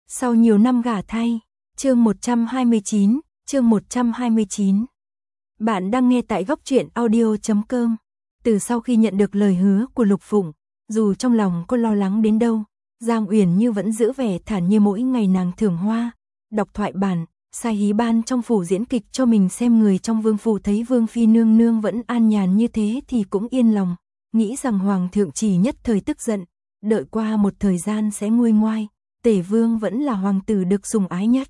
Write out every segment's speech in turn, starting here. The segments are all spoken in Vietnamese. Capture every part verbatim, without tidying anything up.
Sau nhiều năm gả thay, chương một trăm hai mươi chín, chương một trăm hai mươi chín. Bạn đang nghe tại góc truyện audio chấm com. Từ sau khi nhận được lời hứa của Lục Phụng, dù trong lòng có lo lắng đến đâu, Giang Uyển Như vẫn giữ vẻ thản nhiên. Mỗi ngày nàng thưởng hoa, đọc thoại bản, sai hí ban trong phủ diễn kịch cho mình xem. Người trong vương phủ thấy vương phi nương nương vẫn an nhàn như thế thì cũng yên lòng, nghĩ rằng hoàng thượng chỉ nhất thời tức giận, đợi qua một thời gian sẽ nguôi ngoai. Tể vương vẫn là hoàng tử được sủng ái nhất.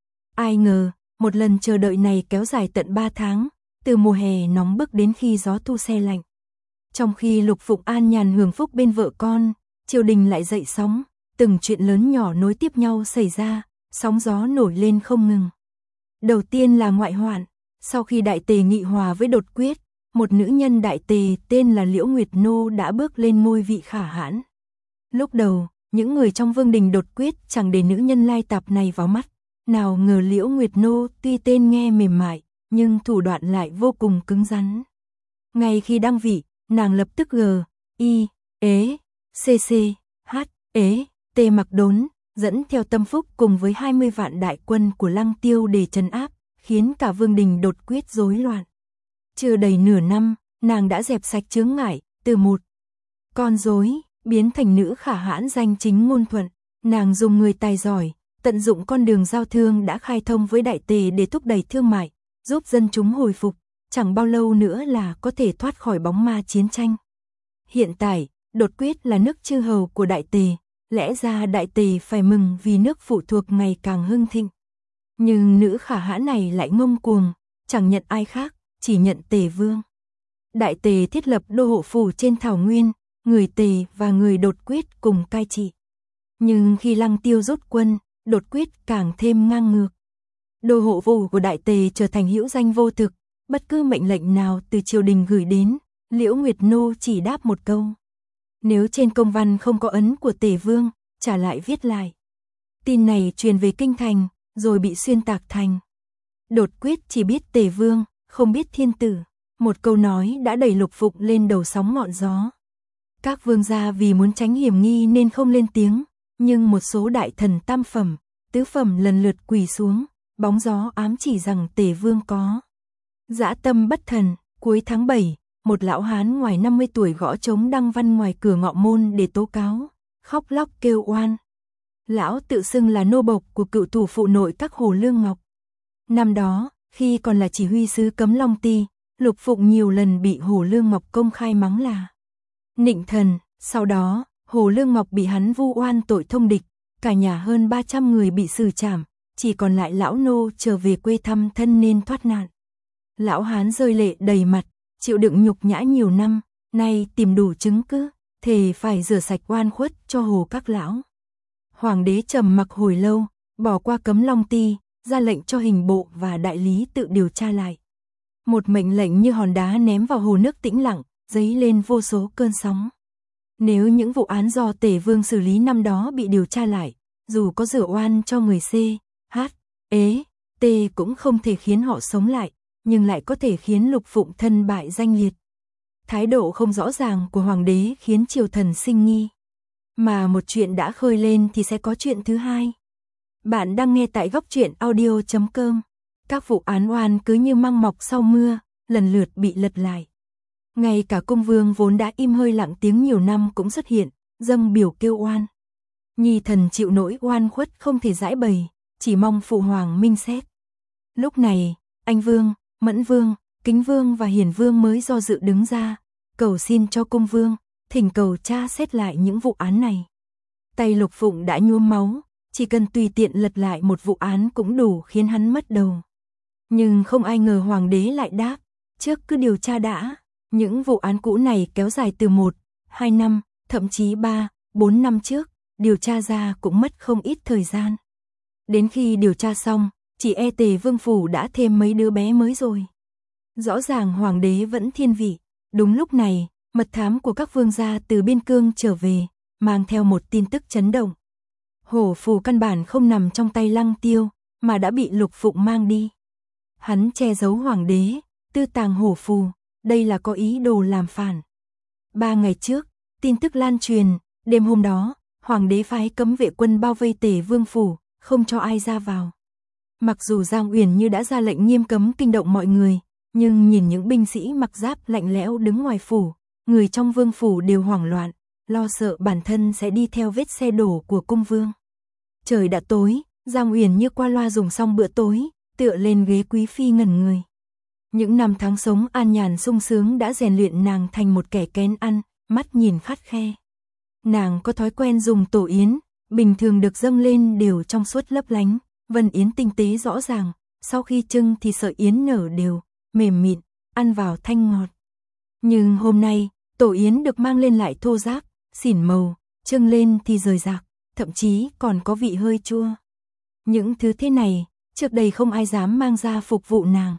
Ai ngờ, một lần chờ đợi này kéo dài tận ba tháng, từ mùa hè nóng bức đến khi gió thu se lạnh. Trong khi Lục Phụng an nhàn hưởng phúc bên vợ con, triều đình lại dậy sóng, từng chuyện lớn nhỏ nối tiếp nhau xảy ra, sóng gió nổi lên không ngừng. Đầu tiên là ngoại hoạn, sau khi đại tề nghị hòa với Đột Quyết, một nữ nhân đại tề tên là Liễu Nguyệt Nô đã bước lên ngôi vị khả hãn. Lúc đầu, những người trong vương đình Đột Quyết chẳng để nữ nhân lai tạp này vào mắt, nào ngờ Liễu Nguyệt Nô tuy tên nghe mềm mại, nhưng thủ đoạn lại vô cùng cứng rắn. Ngay khi đăng vị, nàng lập tức g, i, ế, cc, h, ế, t mặc đốn, dẫn theo Tâm Phúc cùng với hai mươi vạn đại quân của Lăng Tiêu để trấn áp, khiến cả vương đình Đột Quyết rối loạn. Chưa đầy nửa năm, nàng đã dẹp sạch chướng ngại, từ một con rối biến thành nữ khả hãn danh chính ngôn thuận. Nàng dùng người tài giỏi, tận dụng con đường giao thương đã khai thông với đại tề để thúc đẩy thương mại, giúp dân chúng hồi phục, chẳng bao lâu nữa là có thể thoát khỏi bóng ma chiến tranh. Hiện tại, Đột Quyết là nước chư hầu của đại tề, lẽ ra đại tề phải mừng vì nước phụ thuộc ngày càng hưng thịnh. Nhưng nữ khả hãn này lại ngông cuồng, chẳng nhận ai khác, chỉ nhận tề vương. Đại tề thiết lập đô hộ phủ trên thảo nguyên, người tề và người Đột Quyết cùng cai trị. Nhưng khi Lăng Tiêu rút quân, Đột Quyết càng thêm ngang ngược. Đô hộ phủ của đại tề trở thành hữu danh vô thực, bất cứ mệnh lệnh nào từ triều đình gửi đến, Liễu Nguyệt Nô chỉ đáp một câu. Nếu trên công văn không có ấn của tề vương, trả lại viết lại. Tin này truyền về kinh thành, rồi bị xuyên tạc thành: Đột Quyết chỉ biết tề vương, không biết thiên tử. Một câu nói đã đẩy Lục Phụng lên đầu sóng ngọn gió. Các vương gia vì muốn tránh hiểm nghi nên không lên tiếng, nhưng một số đại thần tam phẩm, tứ phẩm lần lượt quỳ xuống, bóng gió ám chỉ rằng tề vương có dã tâm bất thần. Cuối tháng bảy, một lão hán ngoài năm mươi tuổi gõ trống đăng văn ngoài cửa ngọ môn để tố cáo, khóc lóc kêu oan. Lão tự xưng là nô bộc của cựu thủ phụ nội các Hồ Lương Ngọc. Năm đó, khi còn là chỉ huy sứ Cấm Long Ti, Lục Phụng nhiều lần bị Hồ Lương Ngọc công khai mắng là nịnh thần. Sau đó, Hồ Lương Ngọc bị hắn vu oan tội thông địch, cả nhà hơn ba trăm người bị xử trảm, chỉ còn lại lão nô trở về quê thăm thân nên thoát nạn. Lão hán rơi lệ đầy mặt, chịu đựng nhục nhã nhiều năm, nay tìm đủ chứng cứ, thề phải rửa sạch oan khuất cho Hồ các lão. Hoàng đế trầm mặc hồi lâu, bỏ qua Cấm Long Ti, ra lệnh cho hình bộ và đại lý tự điều tra lại. Một mệnh lệnh như hòn đá ném vào hồ nước tĩnh lặng, dấy lên vô số cơn sóng. Nếu những vụ án do tề vương xử lý năm đó bị điều tra lại, dù có rửa oan cho người C, H, ế, T cũng không thể khiến họ sống lại, nhưng lại có thể khiến Lục Phụng thân bại danh liệt. Thái độ không rõ ràng của hoàng đế khiến triều thần sinh nghi. Mà một chuyện đã khơi lên thì sẽ có chuyện thứ hai. Bạn đang nghe tại góc truyện audio chấm com. Các vụ án oan cứ như măng mọc sau mưa, lần lượt bị lật lại. Ngay cả cung vương vốn đã im hơi lặng tiếng nhiều năm cũng xuất hiện, dâng biểu kêu oan. Nhi thần chịu nỗi oan khuất không thể giải bày, chỉ mong phụ hoàng minh xét. Lúc này, Anh Vương, Mẫn Vương, Kính Vương và Hiền Vương mới do dự đứng ra, cầu xin cho cung vương, thỉnh cầu tra xét lại những vụ án này. Tay Lục Phụng đã nhuốm máu, chỉ cần tùy tiện lật lại một vụ án cũng đủ khiến hắn mất đầu. Nhưng không ai ngờ hoàng đế lại đáp, trước cứ điều tra đã. Những vụ án cũ này kéo dài từ một, hai năm, thậm chí ba, bốn năm trước, điều tra ra cũng mất không ít thời gian. Đến khi điều tra xong, chỉ e tề vương phủ đã thêm mấy đứa bé mới rồi. Rõ ràng hoàng đế vẫn thiên vị. Đúng lúc này, mật thám của các vương gia từ biên cương trở về, mang theo một tin tức chấn động. Hổ phù căn bản không nằm trong tay Lăng Tiêu, mà đã bị Lục Phụng mang đi. Hắn che giấu hoàng đế, tư tàng hổ phù, đây là có ý đồ làm phản. Ba ngày trước, tin tức lan truyền, đêm hôm đó, hoàng đế phái cấm vệ quân bao vây tề vương phủ, không cho ai ra vào. Mặc dù Giang Uyển Như đã ra lệnh nghiêm cấm kinh động mọi người, nhưng nhìn những binh sĩ mặc giáp lạnh lẽo đứng ngoài phủ, người trong vương phủ đều hoảng loạn, lo sợ bản thân sẽ đi theo vết xe đổ của cung vương. Trời đã tối, Giang Uyển Như qua loa dùng xong bữa tối, tựa lên ghế quý phi ngẩn người. Những năm tháng sống an nhàn sung sướng đã rèn luyện nàng thành một kẻ kén ăn, mắt nhìn khắt khe. Nàng có thói quen dùng tổ yến, bình thường được dâng lên đều trong suốt lấp lánh, vân yến tinh tế rõ ràng, sau khi trưng thì sợi yến nở đều, mềm mịn, ăn vào thanh ngọt. Nhưng hôm nay, tổ yến được mang lên lại thô ráp, xỉn màu, trưng lên thì rời rạc, thậm chí còn có vị hơi chua. Những thứ thế này, trước đây không ai dám mang ra phục vụ nàng.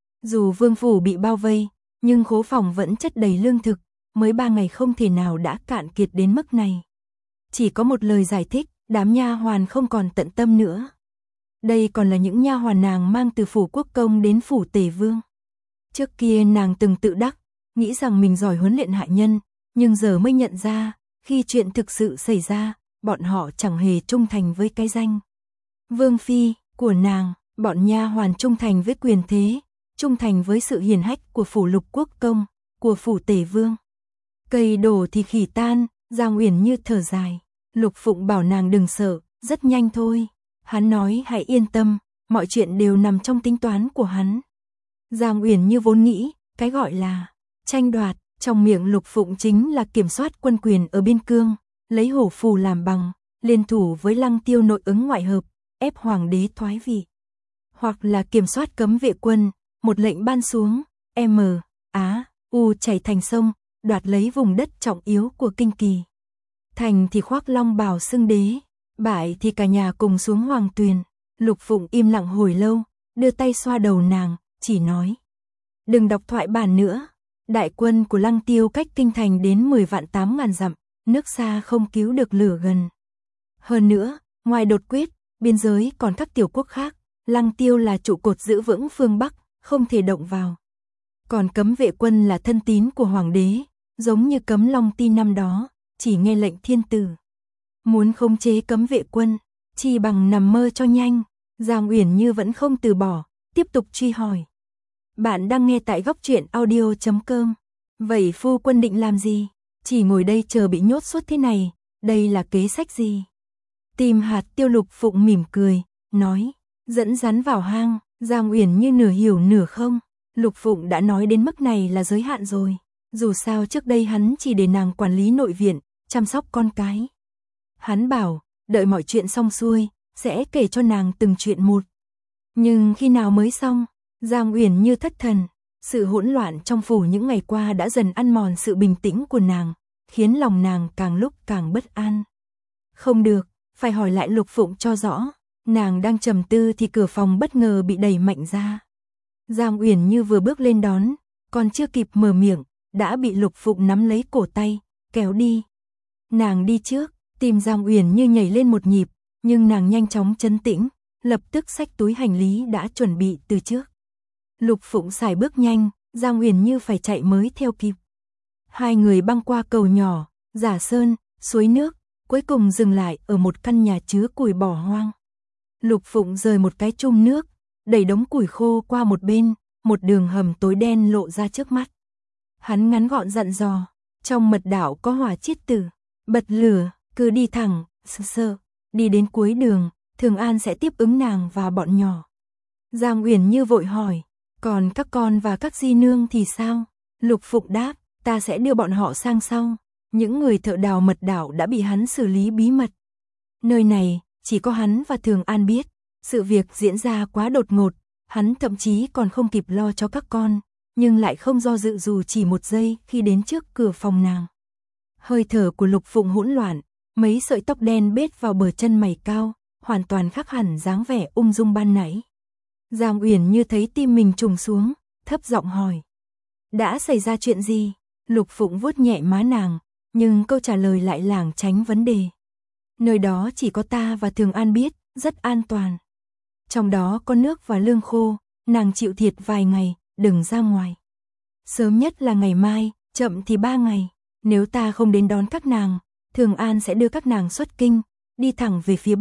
Dù vương phủ bị bao vây, nhưng khố phòng vẫn chất đầy lương thực, mới ba ngày không thể nào đã cạn kiệt đến mức này. Chỉ có một lời giải thích, đám nha hoàn không còn tận tâm nữa. Đây còn là những nha hoàn nàng mang từ phủ quốc công đến phủ tề vương. Trước kia nàng từng tự đắc, nghĩ rằng mình giỏi huấn luyện hạ nhân, nhưng giờ mới nhận ra, khi chuyện thực sự xảy ra, bọn họ chẳng hề trung thành với cái danh vương phi của nàng, bọn nha hoàn trung thành với quyền thế, trung thành với sự hiền hách của phủ lục quốc công, của phủ tề vương. Cây đổ thì khỉ tan, Giang Uyển Như thở dài. Lục Phụng bảo nàng đừng sợ, rất nhanh thôi. Hắn nói hãy yên tâm, mọi chuyện đều nằm trong tính toán của hắn. Giang Uyển Như vốn nghĩ, cái gọi là tranh đoạt, trong miệng Lục Phụng chính là kiểm soát quân quyền ở biên cương, lấy hổ phù làm bằng, liên thủ với Lăng Tiêu nội ứng ngoại hợp, ép hoàng đế thoái vị. Hoặc là kiểm soát cấm vệ quân, một lệnh ban xuống, M, Á, U chảy thành sông, đoạt lấy vùng đất trọng yếu của Kinh Kỳ. Thành thì khoác long bào xưng đế, bại thì cả nhà cùng xuống hoàng tuyền. Lục Phụng im lặng hồi lâu, đưa tay xoa đầu nàng, chỉ nói: đừng đọc thoại bản nữa. Đại quân của Lăng Tiêu cách kinh thành đến mười vạn tám ngàn dặm, nước xa không cứu được lửa gần. Hơn nữa, ngoài đột quyết, biên giới còn các tiểu quốc khác, Lăng Tiêu là trụ cột giữ vững phương Bắc, không thể động vào. Còn cấm vệ quân là thân tín của hoàng đế, giống như cấm Long Ti năm đó, chỉ nghe lệnh thiên tử. Muốn khống chế cấm vệ quân, chi bằng nằm mơ cho nhanh. Giang Uyển Như vẫn không từ bỏ, tiếp tục truy hỏi. Bạn đang nghe tại góc truyện audio chấm com. Vậy phu quân định làm gì? Chỉ ngồi đây chờ bị nhốt suốt thế này, đây là kế sách gì? Tìm hạt tiêu. Lục Phụng mỉm cười, nói, dẫn rắn vào hang. Giang Uyển Như nửa hiểu nửa không. Lục Phụng đã nói đến mức này là giới hạn rồi. Dù sao trước đây hắn chỉ để nàng quản lý nội viện, chăm sóc con cái. Hắn bảo, đợi mọi chuyện xong xuôi, sẽ kể cho nàng từng chuyện một. Nhưng khi nào mới xong? Giang Uyển Như thất thần. Sự hỗn loạn trong phủ những ngày qua đã dần ăn mòn sự bình tĩnh của nàng, khiến lòng nàng càng lúc càng bất an. Không được, phải hỏi lại Lục Phụng cho rõ. Nàng đang trầm tư thì cửa phòng bất ngờ bị đẩy mạnh ra. Giang Uyển Như vừa bước lên đón, còn chưa kịp mở miệng, đã bị Lục Phụng nắm lấy cổ tay, kéo đi. Nàng đi trước, tim Giang Uyển Như nhảy lên một nhịp, nhưng nàng nhanh chóng trấn tĩnh, lập tức xách túi hành lý đã chuẩn bị từ trước. Lục Phụng sải bước nhanh, Giang Uyển Như phải chạy mới theo kịp. Hai người băng qua cầu nhỏ, giả sơn, suối nước, cuối cùng dừng lại ở một căn nhà chứa củi bỏ hoang. Lục Phụng rời một cái chum nước, đẩy đống củi khô qua một bên, một đường hầm tối đen lộ ra trước mắt. Hắn ngắn gọn dặn dò, trong mật đạo có hỏa chiết tử, bật lửa, cứ đi thẳng, sơ sơ, đi đến cuối đường, Thường An sẽ tiếp ứng nàng và bọn nhỏ. Giang Uyển Như vội hỏi, còn các con và các di nương thì sao? Lục Phụng đáp, ta sẽ đưa bọn họ sang sau. Những người thợ đào mật đạo đã bị hắn xử lý bí mật. Nơi này, chỉ có hắn và Thường An biết. Sự việc diễn ra quá đột ngột, hắn thậm chí còn không kịp lo cho các con, nhưng lại không do dự dù chỉ một giây khi đến trước cửa phòng nàng. Hơi thở của Lục Phụng hỗn loạn, mấy sợi tóc đen bết vào bờ chân mày cao, hoàn toàn khác hẳn dáng vẻ ung dung ban nãy. Giang Uyển Như thấy tim mình trùng xuống, thấp giọng hỏi. Đã xảy ra chuyện gì? Lục Phụng vuốt nhẹ má nàng, nhưng câu trả lời lại lảng tránh vấn đề. Nơi đó chỉ có ta và Thường An biết, rất an toàn. Trong đó có nước và lương khô, nàng chịu thiệt vài ngày, đừng ra ngoài. Sớm nhất là ngày mai, chậm thì ba ngày. Nếu ta không đến đón các nàng, Thường An sẽ đưa các nàng xuất kinh, đi thẳng về phía Bắc,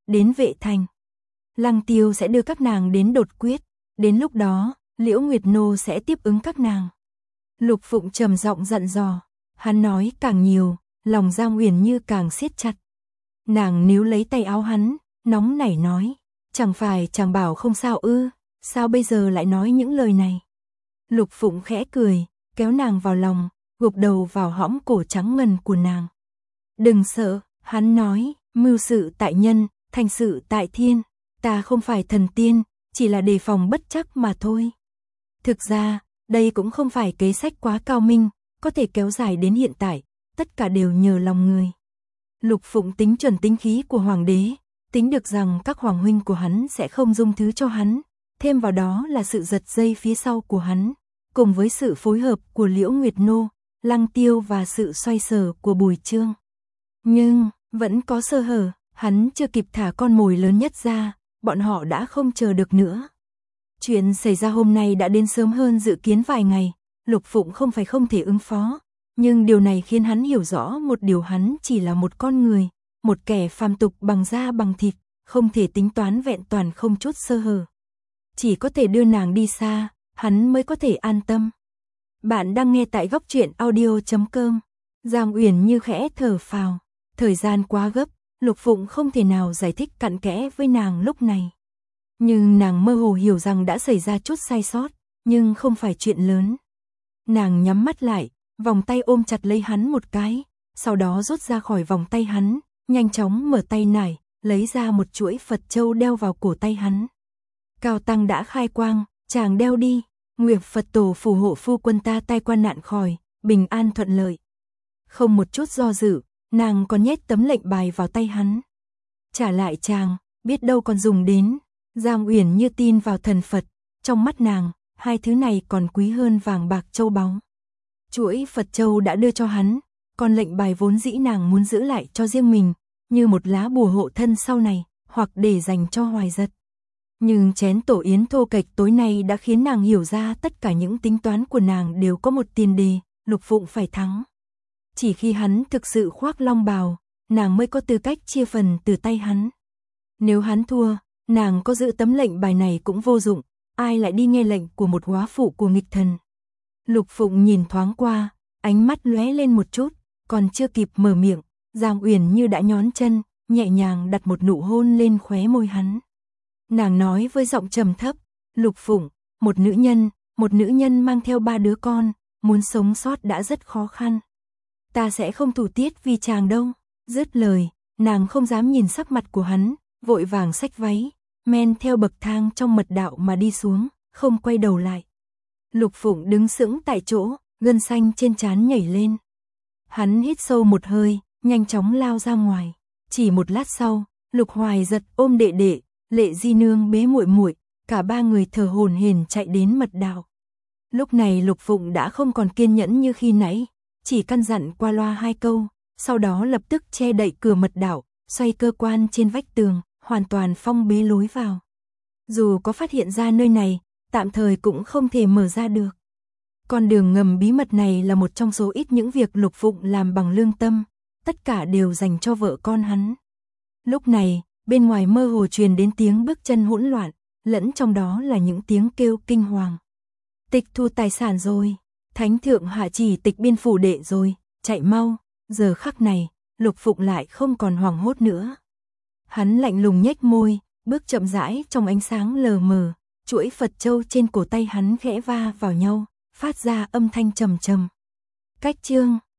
đến Vệ Thành. Lăng Tiêu sẽ đưa các nàng đến đột quyết, đến lúc đó, Liễu Nguyệt Nô sẽ tiếp ứng các nàng. Lục Phụng trầm giọng dặn dò, hắn nói càng nhiều, lòng Giang Uyển Như càng siết chặt. Nàng níu lấy tay áo hắn, nóng nảy nói, chẳng phải chàng bảo không sao ư, sao bây giờ lại nói những lời này. Lục Phụng khẽ cười, kéo nàng vào lòng, gục đầu vào hõm cổ trắng ngần của nàng. Đừng sợ, hắn nói, mưu sự tại nhân, thành sự tại thiên, ta không phải thần tiên, chỉ là đề phòng bất trắc mà thôi. Thực ra, đây cũng không phải kế sách quá cao minh, có thể kéo dài đến hiện tại, tất cả đều nhờ lòng người. Lục Phụng tính chuẩn tính khí của hoàng đế, tính được rằng các hoàng huynh của hắn sẽ không dung thứ cho hắn, thêm vào đó là sự giật dây phía sau của hắn, cùng với sự phối hợp của Liễu Nguyệt Nô, Lăng Tiêu và sự xoay sở của Bùi Chương. Nhưng, vẫn có sơ hở, hắn chưa kịp thả con mồi lớn nhất ra, bọn họ đã không chờ được nữa. Chuyện xảy ra hôm nay đã đến sớm hơn dự kiến vài ngày, Lục Phụng không phải không thể ứng phó, nhưng điều này khiến hắn hiểu rõ một điều, hắn chỉ là một con người, một kẻ phàm tục bằng da bằng thịt, không thể tính toán vẹn toàn không chút sơ hở. Chỉ có thể đưa nàng đi xa, hắn mới có thể an tâm. Bạn đang nghe tại góc truyện audio chấm com. Giang Uyển Như khẽ thở phào, thời gian quá gấp, Lục Phụng không thể nào giải thích cặn kẽ với nàng lúc này. Nhưng nàng mơ hồ hiểu rằng đã xảy ra chút sai sót, nhưng không phải chuyện lớn. Nàng nhắm mắt lại, vòng tay ôm chặt lấy hắn một cái, sau đó rút ra khỏi vòng tay hắn, nhanh chóng mở tay nải, lấy ra một chuỗi Phật châu đeo vào cổ tay hắn. Cao tăng đã khai quang, chàng đeo đi, nguyệt Phật tổ phù hộ phu quân ta tai qua nạn khỏi, bình an thuận lợi. Không một chút do dự, nàng còn nhét tấm lệnh bài vào tay hắn. Trả lại chàng, biết đâu còn dùng đến. Giang Uyển Như tin vào thần Phật, trong mắt nàng, hai thứ này còn quý hơn vàng bạc châu báu. Chuỗi Phật châu đã đưa cho hắn, còn lệnh bài vốn dĩ nàng muốn giữ lại cho riêng mình, như một lá bùa hộ thân sau này, hoặc để dành cho Hoài Giật. Nhưng chén tổ yến thô kệch tối nay đã khiến nàng hiểu ra tất cả những tính toán của nàng đều có một tiền đề, Lục Phụng phải thắng. Chỉ khi hắn thực sự khoác long bào, nàng mới có tư cách chia phần từ tay hắn. Nếu hắn thua, nàng có giữ tấm lệnh bài này cũng vô dụng, ai lại đi nghe lệnh của một hóa phụ của nghịch thần. Lục Phụng nhìn thoáng qua, ánh mắt lóe lên một chút, còn chưa kịp mở miệng, Giang Uyển Như đã nhón chân, nhẹ nhàng đặt một nụ hôn lên khóe môi hắn. Nàng nói với giọng trầm thấp, Lục Phụng, một nữ nhân, một nữ nhân mang theo ba đứa con, muốn sống sót đã rất khó khăn. Ta sẽ không thủ tiết vì chàng đâu. Dứt lời, nàng không dám nhìn sắc mặt của hắn, vội vàng xách váy, men theo bậc thang trong mật đạo mà đi xuống, không quay đầu lại. Lục Phụng đứng sững tại chỗ, gân xanh trên trán nhảy lên. Hắn hít sâu một hơi, nhanh chóng lao ra ngoài. Chỉ một lát sau, Lục Hoài Giật ôm đệ đệ, Lệ Di Nương bế muội muội, cả ba người thở hổn hển chạy đến mật đạo. Lúc này Lục Phụng đã không còn kiên nhẫn như khi nãy, chỉ căn dặn qua loa hai câu, sau đó lập tức che đậy cửa mật đạo, xoay cơ quan trên vách tường, hoàn toàn phong bế lối vào. Dù có phát hiện ra nơi này, tạm thời cũng không thể mở ra được. Con đường ngầm bí mật này là một trong số ít những việc Lục Phụng làm bằng lương tâm, tất cả đều dành cho vợ con hắn. Lúc này, bên ngoài mơ hồ truyền đến tiếng bước chân hỗn loạn, lẫn trong đó là những tiếng kêu kinh hoàng. Tịch thu tài sản rồi, thánh thượng hạ chỉ tịch biên phủ đệ rồi, chạy mau. Giờ khắc này, Lục Phụng lại không còn hoảng hốt nữa. Hắn lạnh lùng nhếch môi, bước chậm rãi trong ánh sáng lờ mờ, chuỗi Phật châu trên cổ tay hắn khẽ va vào nhau, phát ra âm thanh trầm trầm. Cách chương